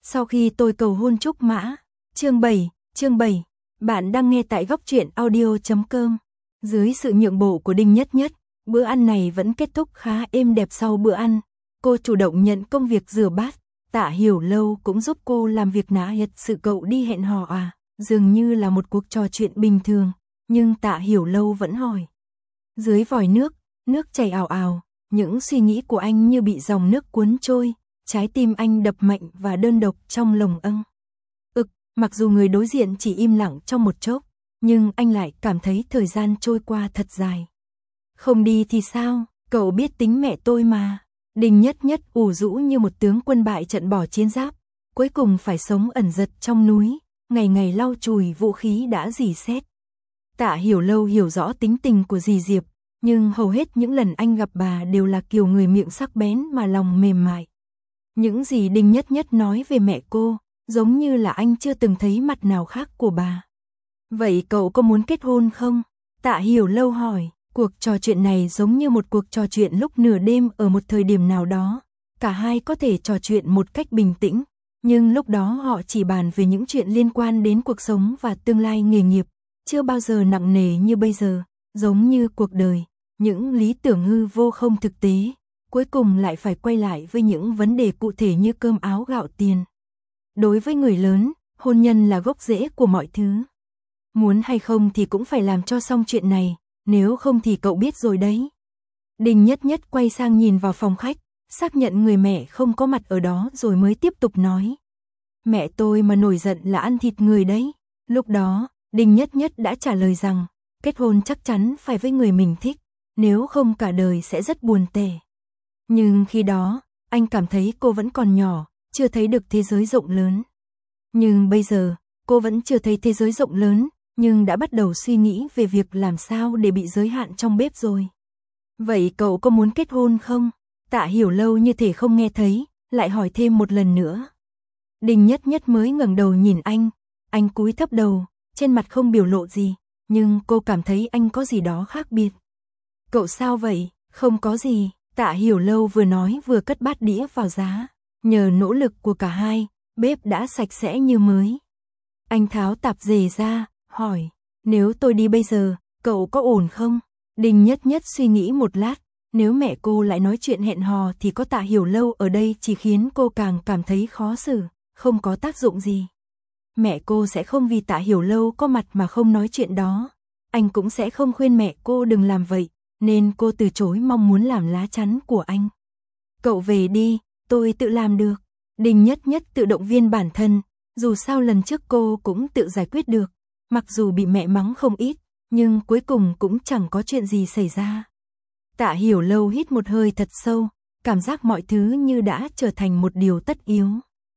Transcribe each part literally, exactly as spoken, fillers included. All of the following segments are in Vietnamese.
Sau khi tôi cầu hôn Trúc Mã. Chương bảy, chương bảy. Bạn đang nghe tại góc truyện audio chấm com. Dưới sự nhượng bộ của Đinh Nhất Nhất, bữa ăn này vẫn kết thúc khá êm đẹp. Sau bữa ăn, cô chủ động nhận công việc rửa bát, Tạ Hiểu Lâu cũng giúp cô làm việc nã nhật. Sự cậu đi hẹn hò à? Dường như là một cuộc trò chuyện bình thường, nhưng Tạ Hiểu Lâu vẫn hỏi. Dưới vòi nước, nước chảy ào ào, những suy nghĩ của anh như bị dòng nước cuốn trôi, trái tim anh đập mạnh và đơn độc trong lồng âng. Ực, mặc dù người đối diện chỉ im lặng trong một chốc, nhưng anh lại cảm thấy thời gian trôi qua thật dài. Không đi thì sao, cậu biết tính mẹ tôi mà. Đinh Nhất Nhất ủ rũ như một tướng quân bại trận bỏ chiến giáp, cuối cùng phải sống ẩn giật trong núi, ngày ngày lau chùi vũ khí đã rỉ sét. Tạ Hiểu Lâu hiểu rõ tính tình của dì Diệp, nhưng hầu hết những lần anh gặp bà đều là kiểu người miệng sắc bén mà lòng mềm mại. Những gì Đinh Nhất Nhất nói về mẹ cô, giống như là anh chưa từng thấy mặt nào khác của bà. Vậy cậu có muốn kết hôn không? Tạ Hiểu Lâu hỏi. Cuộc trò chuyện này giống như một cuộc trò chuyện lúc nửa đêm ở một thời điểm nào đó. Cả hai có thể trò chuyện một cách bình tĩnh, nhưng lúc đó họ chỉ bàn về những chuyện liên quan đến cuộc sống và tương lai nghề nghiệp, chưa bao giờ nặng nề như bây giờ, giống như cuộc đời, những lý tưởng hư vô không thực tế, cuối cùng lại phải quay lại với những vấn đề cụ thể như cơm áo gạo tiền. Đối với người lớn, hôn nhân là gốc rễ của mọi thứ. Muốn hay không thì cũng phải làm cho xong chuyện này, nếu không thì cậu biết rồi đấy. Đinh Nhất Nhất quay sang nhìn vào phòng khách, xác nhận người mẹ không có mặt ở đó rồi mới tiếp tục nói. Mẹ tôi mà nổi giận là ăn thịt người đấy. Lúc đó, Đinh Nhất Nhất đã trả lời rằng, kết hôn chắc chắn phải với người mình thích, nếu không cả đời sẽ rất buồn tẻ. Nhưng khi đó, anh cảm thấy cô vẫn còn nhỏ, chưa thấy được thế giới rộng lớn. Nhưng bây giờ, cô vẫn chưa thấy thế giới rộng lớn, nhưng đã bắt đầu suy nghĩ về việc làm sao để bị giới hạn trong bếp rồi. Vậy cậu có muốn kết hôn không? Tạ Hiểu Lâu như thể không nghe thấy, lại hỏi thêm một lần nữa. Đinh Nhất Nhất mới ngẩng đầu nhìn anh, anh cúi thấp đầu, trên mặt không biểu lộ gì, nhưng cô cảm thấy anh có gì đó khác biệt. Cậu sao vậy? Không có gì, Tạ Hiểu Lâu vừa nói vừa cất bát đĩa vào giá. Nhờ nỗ lực của cả hai, bếp đã sạch sẽ như mới. Anh tháo tạp dề ra, hỏi, nếu tôi đi bây giờ, cậu có ổn không? Đinh Nhất Nhất suy nghĩ một lát, nếu mẹ cô lại nói chuyện hẹn hò thì có Tạ Hiểu Lâu ở đây chỉ khiến cô càng cảm thấy khó xử, không có tác dụng gì. Mẹ cô sẽ không vì Tạ Hiểu Lâu có mặt mà không nói chuyện đó. Anh cũng sẽ không khuyên mẹ cô đừng làm vậy, nên cô từ chối mong muốn làm lá chắn của anh. Cậu về đi, tôi tự làm được. Đinh Nhất Nhất tự động viên bản thân, dù sao lần trước cô cũng tự giải quyết được. Mặc dù bị mẹ mắng không ít, nhưng cuối cùng cũng chẳng có chuyện gì xảy ra. Tạ Hiểu Lâu hít một hơi thật sâu, cảm giác mọi thứ như đã trở thành một điều tất yếu.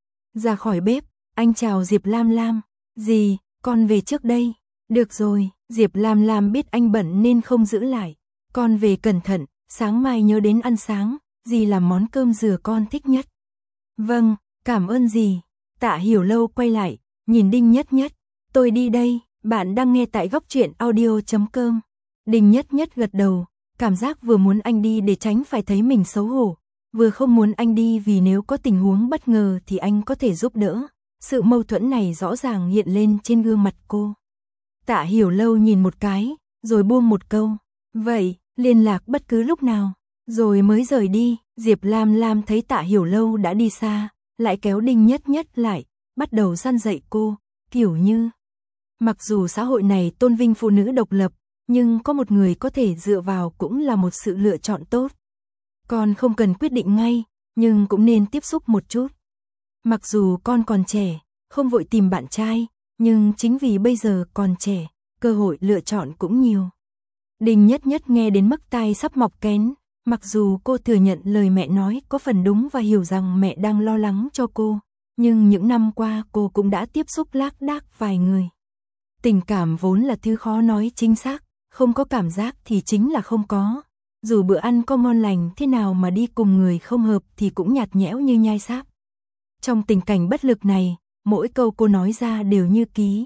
Ra khỏi bếp, anh chào Diệp Lam Lam. Dì, con về trước đây. Được rồi, Diệp Lam Lam biết anh bận nên không giữ lại. Con về cẩn thận, sáng mai nhớ đến ăn sáng, dì làm món cơm dừa con thích nhất. Vâng, cảm ơn dì. Tạ Hiểu Lâu quay lại, nhìn Đinh Nhất Nhất. Tôi đi đây, bạn đang nghe tại góc truyện audio chấm com. Đinh Nhất Nhất gật đầu, cảm giác vừa muốn anh đi để tránh phải thấy mình xấu hổ, vừa không muốn anh đi vì nếu có tình huống bất ngờ thì anh có thể giúp đỡ. Sự mâu thuẫn này rõ ràng hiện lên trên gương mặt cô. Tạ Hiểu Lâu nhìn một cái, rồi buông một câu. Vậy, liên lạc bất cứ lúc nào, rồi mới rời đi. Diệp Lam Lam thấy Tạ Hiểu Lâu đã đi xa, lại kéo Đinh Nhất Nhất lại, bắt đầu răn dạy cô, kiểu như mặc dù xã hội này tôn vinh phụ nữ độc lập, nhưng có một người có thể dựa vào cũng là một sự lựa chọn tốt. Con không cần quyết định ngay, nhưng cũng nên tiếp xúc một chút. Mặc dù con còn trẻ, không vội tìm bạn trai, nhưng chính vì bây giờ còn trẻ, cơ hội lựa chọn cũng nhiều. Đinh Nhất Nhất nghe đến mức tai sắp mọc kén, mặc dù cô thừa nhận lời mẹ nói có phần đúng và hiểu rằng mẹ đang lo lắng cho cô, nhưng những năm qua cô cũng đã tiếp xúc lác đác vài người. Tình cảm vốn là thứ khó nói chính xác, không có cảm giác thì chính là không có. Dù bữa ăn có ngon lành thế nào mà đi cùng người không hợp thì cũng nhạt nhẽo như nhai sáp. Trong tình cảnh bất lực này, mỗi câu cô nói ra đều như ký.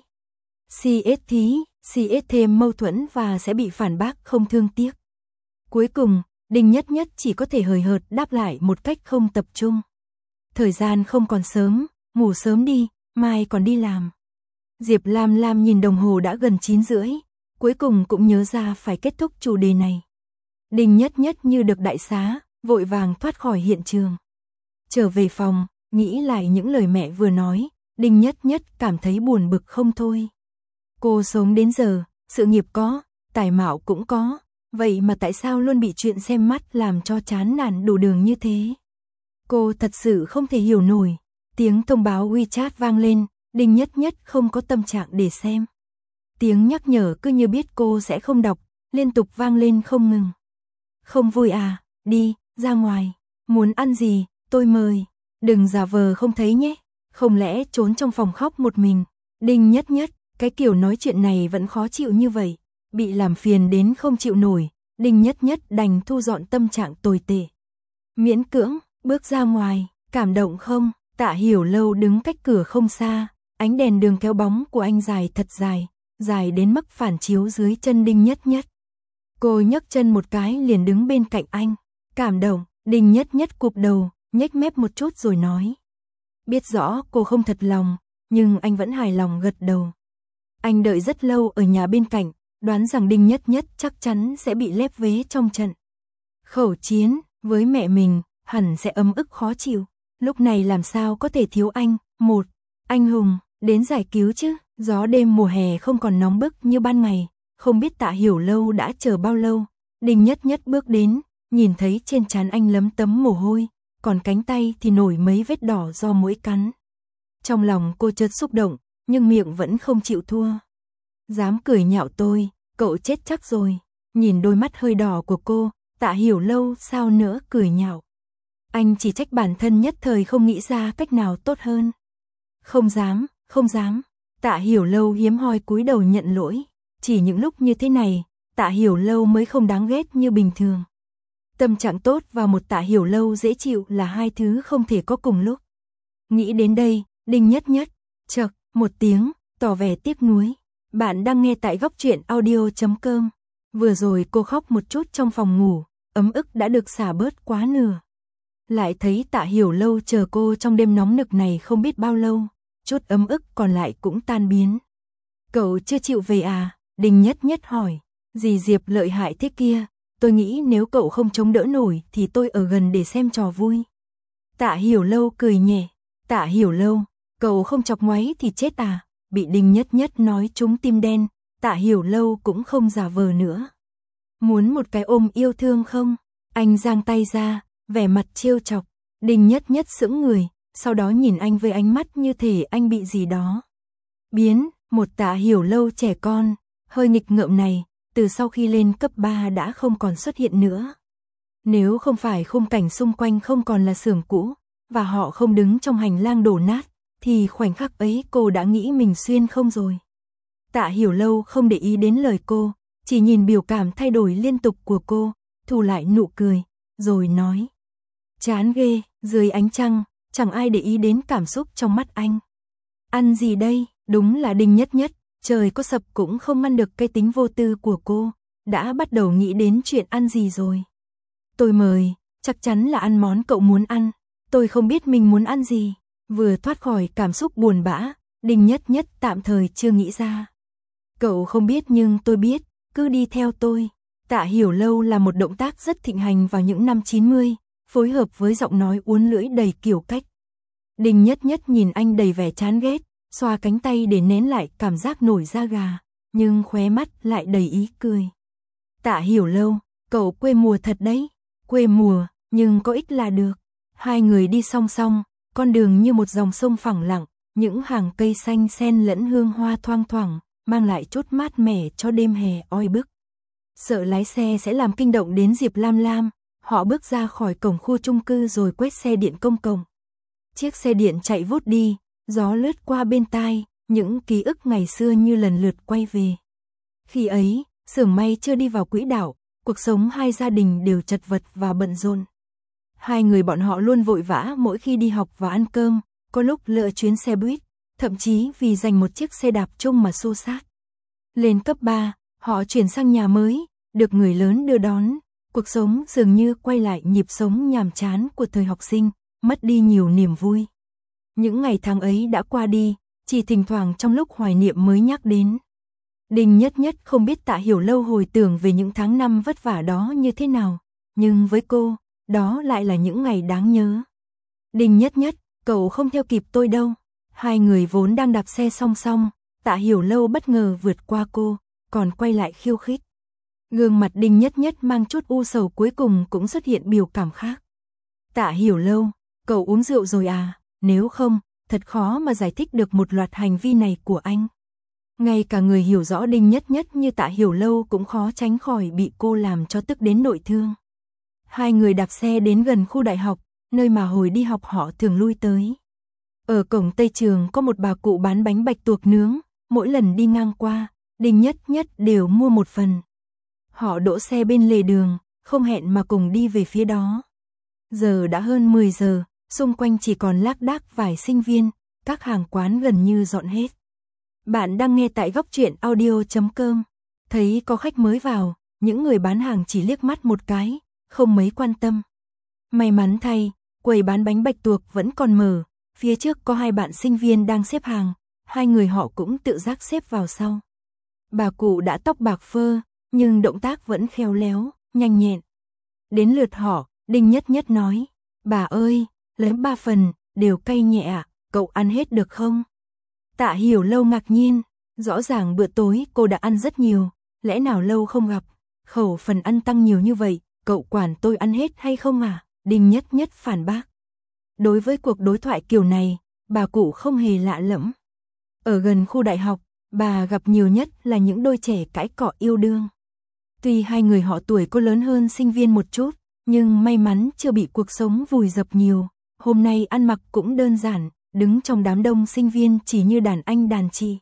xê ét thí, xê ét thêm mâu thuẫn và sẽ bị phản bác không thương tiếc. Cuối cùng, Đinh Nhất Nhất chỉ có thể hời hợt đáp lại một cách không tập trung. Thời gian không còn sớm, ngủ sớm đi, mai còn đi làm. Diệp Lam Lam nhìn đồng hồ đã gần chín rưỡi, cuối cùng cũng nhớ ra phải kết thúc chủ đề này. Đinh Nhất Nhất như được đại xá, vội vàng thoát khỏi hiện trường. Trở về phòng, nghĩ lại những lời mẹ vừa nói, Đinh Nhất Nhất cảm thấy buồn bực không thôi. Cô sống đến giờ, sự nghiệp có, tài mạo cũng có, vậy mà tại sao luôn bị chuyện xem mắt làm cho chán nản đủ đường như thế? Cô thật sự không thể hiểu nổi. Tiếng thông báo WeChat vang lên, Đinh Nhất Nhất không có tâm trạng để xem. Tiếng nhắc nhở cứ như biết cô sẽ không đọc, liên tục vang lên không ngừng. Không vui à, đi, ra ngoài, muốn ăn gì, tôi mời, đừng giả vờ không thấy nhé, không lẽ trốn trong phòng khóc một mình. Đinh Nhất Nhất, cái kiểu nói chuyện này vẫn khó chịu như vậy, bị làm phiền đến không chịu nổi, Đinh Nhất Nhất đành thu dọn tâm trạng tồi tệ. Miễn cưỡng, bước ra ngoài, cảm động không? Tạ Hiểu Lâu đứng cách cửa không xa, ánh đèn đường kéo bóng của anh dài thật dài, dài đến mức phản chiếu dưới chân Đinh Nhất Nhất. Cô nhấc chân một cái liền đứng bên cạnh anh, cảm động, Đinh Nhất Nhất cụp đầu, nhếch mép một chút rồi nói. Biết rõ cô không thật lòng, nhưng anh vẫn hài lòng gật đầu. Anh đợi rất lâu ở nhà bên cạnh, đoán rằng Đinh Nhất Nhất chắc chắn sẽ bị lép vế trong trận khẩu chiến với mẹ mình, hẳn sẽ ấm ức khó chịu. Lúc này làm sao có thể thiếu anh, một anh hùng, đến giải cứu chứ, gió đêm mùa hè không còn nóng bức như ban ngày, không biết Tạ Hiểu Lâu đã chờ bao lâu. Đinh Nhất Nhất bước đến, nhìn thấy trên trán anh lấm tấm mồ hôi, còn cánh tay thì nổi mấy vết đỏ do muỗi cắn. Trong lòng cô chợt xúc động, nhưng miệng vẫn không chịu thua. Dám cười nhạo tôi, cậu chết chắc rồi. Nhìn đôi mắt hơi đỏ của cô, Tạ Hiểu Lâu sao nỡ cười nhạo. Anh chỉ trách bản thân nhất thời không nghĩ ra cách nào tốt hơn. Không dám, không dám. Tạ Hiểu Lâu hiếm hoi cúi đầu nhận lỗi. Chỉ những lúc như thế này, Tạ Hiểu Lâu mới không đáng ghét như bình thường. Tâm trạng tốt và một Tạ Hiểu Lâu dễ chịu là hai thứ không thể có cùng lúc. Nghĩ đến đây, Đinh Nhất Nhất, chợt, một tiếng, tỏ vẻ tiếc nuối. Bạn đang nghe tại góc truyện audio chấm com. Vừa rồi cô khóc một chút trong phòng ngủ, ấm ức đã được xả bớt quá nửa. Lại thấy Tạ Hiểu Lâu chờ cô trong đêm nóng nực này không biết bao lâu, chút ấm ức còn lại cũng tan biến. Cậu chưa chịu về à? Đinh Nhất Nhất hỏi. Dì Diệp lợi hại thế kia, tôi nghĩ nếu cậu không chống đỡ nổi thì tôi ở gần để xem trò vui. Tạ Hiểu Lâu cười nhẹ. Tạ Hiểu Lâu, cậu không chọc ngoáy thì chết à? Bị Đinh Nhất Nhất nói trúng tim đen, Tạ Hiểu Lâu cũng không giả vờ nữa. Muốn một cái ôm yêu thương không? Anh giang tay ra, vẻ mặt trêu chọc. Đinh Nhất Nhất sững người, sau đó nhìn anh với ánh mắt như thể anh bị gì đó biến. Một Tạ Hiểu Lâu trẻ con, hơi nghịch ngợm này, từ sau khi lên cấp ba đã không còn xuất hiện nữa. Nếu không phải khung cảnh xung quanh không còn là xưởng cũ, và họ không đứng trong hành lang đổ nát, thì khoảnh khắc ấy cô đã nghĩ mình xuyên không rồi. Tạ Hiểu Lâu không để ý đến lời cô, chỉ nhìn biểu cảm thay đổi liên tục của cô, thu lại nụ cười, rồi nói. Chán ghê, dưới ánh trăng, chẳng ai để ý đến cảm xúc trong mắt anh. Ăn gì đây? Đúng là Đinh Nhất Nhất, trời có sập cũng không ngăn được cái tính vô tư của cô, đã bắt đầu nghĩ đến chuyện ăn gì rồi. Tôi mời, chắc chắn là ăn món cậu muốn ăn, tôi không biết mình muốn ăn gì. Vừa thoát khỏi cảm xúc buồn bã, Đinh Nhất Nhất tạm thời chưa nghĩ ra. Cậu không biết nhưng tôi biết, cứ đi theo tôi. Tạ Hiểu Lâu là một động tác rất thịnh hành vào những năm chín mươi, phối hợp với giọng nói uốn lưỡi đầy kiểu cách. Đinh Nhất Nhất nhìn anh đầy vẻ chán ghét, xoa cánh tay để nén lại cảm giác nổi da gà, nhưng khóe mắt lại đầy ý cười. Tạ Hiểu Lâu, cậu quê mùa thật đấy, quê mùa, nhưng có ích là được. Hai người đi song song, con đường như một dòng sông phẳng lặng, những hàng cây xanh xen lẫn hương hoa thoang thoảng, mang lại chút mát mẻ cho đêm hè oi bức. Sợ lái xe sẽ làm kinh động đến Diệp Lam Lam, họ bước ra khỏi cổng khu chung cư rồi quét xe điện công cộng. Chiếc xe điện chạy vút đi, gió lướt qua bên tai, những ký ức ngày xưa như lần lượt quay về. Khi ấy, xưởng may chưa đi vào quỹ đạo, cuộc sống hai gia đình đều chật vật và bận rộn. Hai người bọn họ luôn vội vã mỗi khi đi học và ăn cơm, có lúc lựa chuyến xe buýt, thậm chí vì giành một chiếc xe đạp chung mà xô xát. Lên cấp ba, họ chuyển sang nhà mới, được người lớn đưa đón, cuộc sống dường như quay lại nhịp sống nhàm chán của thời học sinh, mất đi nhiều niềm vui. Những ngày tháng ấy đã qua đi, chỉ thỉnh thoảng trong lúc hoài niệm mới nhắc đến. Đinh Nhất Nhất không biết Tạ Hiểu Lâu hồi tưởng về những tháng năm vất vả đó như thế nào, nhưng với cô, đó lại là những ngày đáng nhớ. Đinh Nhất Nhất, cậu không theo kịp tôi đâu. Hai người vốn đang đạp xe song song, Tạ Hiểu Lâu bất ngờ vượt qua cô, còn quay lại khiêu khích. Gương mặt Đinh Nhất Nhất mang chút u sầu cuối cùng cũng xuất hiện biểu cảm khác. Tạ Hiểu Lâu, cậu uống rượu rồi à? Nếu không, thật khó mà giải thích được một loạt hành vi này của anh. Ngay cả người hiểu rõ Đinh Nhất Nhất như Tạ Hiểu Lâu cũng khó tránh khỏi bị cô làm cho tức đến nội thương. Hai người đạp xe đến gần khu đại học, nơi mà hồi đi học họ thường lui tới. Ở cổng Tây Trường có một bà cụ bán bánh bạch tuộc nướng, mỗi lần đi ngang qua, Đinh Nhất Nhất đều mua một phần. Họ đỗ xe bên lề đường, không hẹn mà cùng đi về phía đó. Giờ đã hơn mười giờ, xung quanh chỉ còn lác đác vài sinh viên, các hàng quán gần như dọn hết. Bạn đang nghe tại góc truyện audio chấm com. Thấy có khách mới vào, những người bán hàng chỉ liếc mắt một cái, không mấy quan tâm. May mắn thay, quầy bán bánh bạch tuộc vẫn còn mở, phía trước có hai bạn sinh viên đang xếp hàng, hai người họ cũng tự giác xếp vào sau. Bà cụ đã tóc bạc phơ, nhưng động tác vẫn khéo léo, nhanh nhẹn. Đến lượt họ, Đinh Nhất Nhất nói, bà ơi, lấy ba phần, đều cay nhẹ ạ, cậu ăn hết được không? Tạ Hiểu Lâu ngạc nhiên, rõ ràng bữa tối cô đã ăn rất nhiều, lẽ nào lâu không gặp, khẩu phần ăn tăng nhiều như vậy, cậu quản tôi ăn hết hay không à? Đinh Nhất Nhất phản bác. Đối với cuộc đối thoại kiểu này, bà cụ không hề lạ lẫm. Ở gần khu đại học, bà gặp nhiều nhất là những đôi trẻ cãi cọ yêu đương. Tuy hai người họ tuổi có lớn hơn sinh viên một chút, nhưng may mắn chưa bị cuộc sống vùi dập nhiều. Hôm nay ăn mặc cũng đơn giản, đứng trong đám đông sinh viên chỉ như đàn anh đàn chị.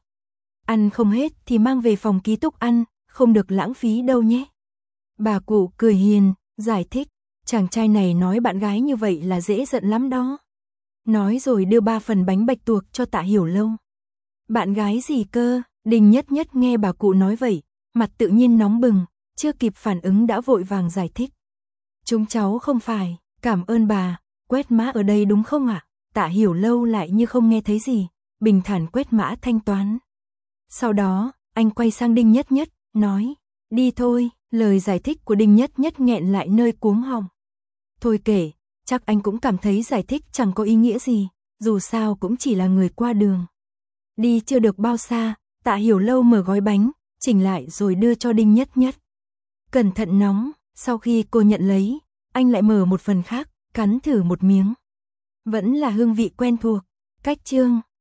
Ăn không hết thì mang về phòng ký túc ăn, không được lãng phí đâu nhé. Bà cụ cười hiền, giải thích, chàng trai này nói bạn gái như vậy là dễ giận lắm đó. Nói rồi đưa ba phần bánh bạch tuộc cho Tạ Hiểu Lâu. Bạn gái gì cơ? Đinh Nhất Nhất nghe bà cụ nói vậy, mặt tự nhiên nóng bừng, chưa kịp phản ứng đã vội vàng giải thích. Chúng cháu không phải, cảm ơn bà, quét mã ở đây đúng không ạ? Tạ Hiểu Lâu lại như không nghe thấy gì, bình thản quét mã thanh toán. Sau đó, anh quay sang Đinh Nhất Nhất, nói, đi thôi, lời giải thích của Đinh Nhất Nhất nghẹn lại nơi cuống họng. Thôi kể, chắc anh cũng cảm thấy giải thích chẳng có ý nghĩa gì, dù sao cũng chỉ là người qua đường. Đi chưa được bao xa, Tạ Hiểu Lâu mở gói bánh, chỉnh lại rồi đưa cho Đinh Nhất Nhất. Cẩn thận nóng, sau khi cô nhận lấy, anh lại mở một phần khác, cắn thử một miếng. Vẫn là hương vị quen thuộc, cách chương.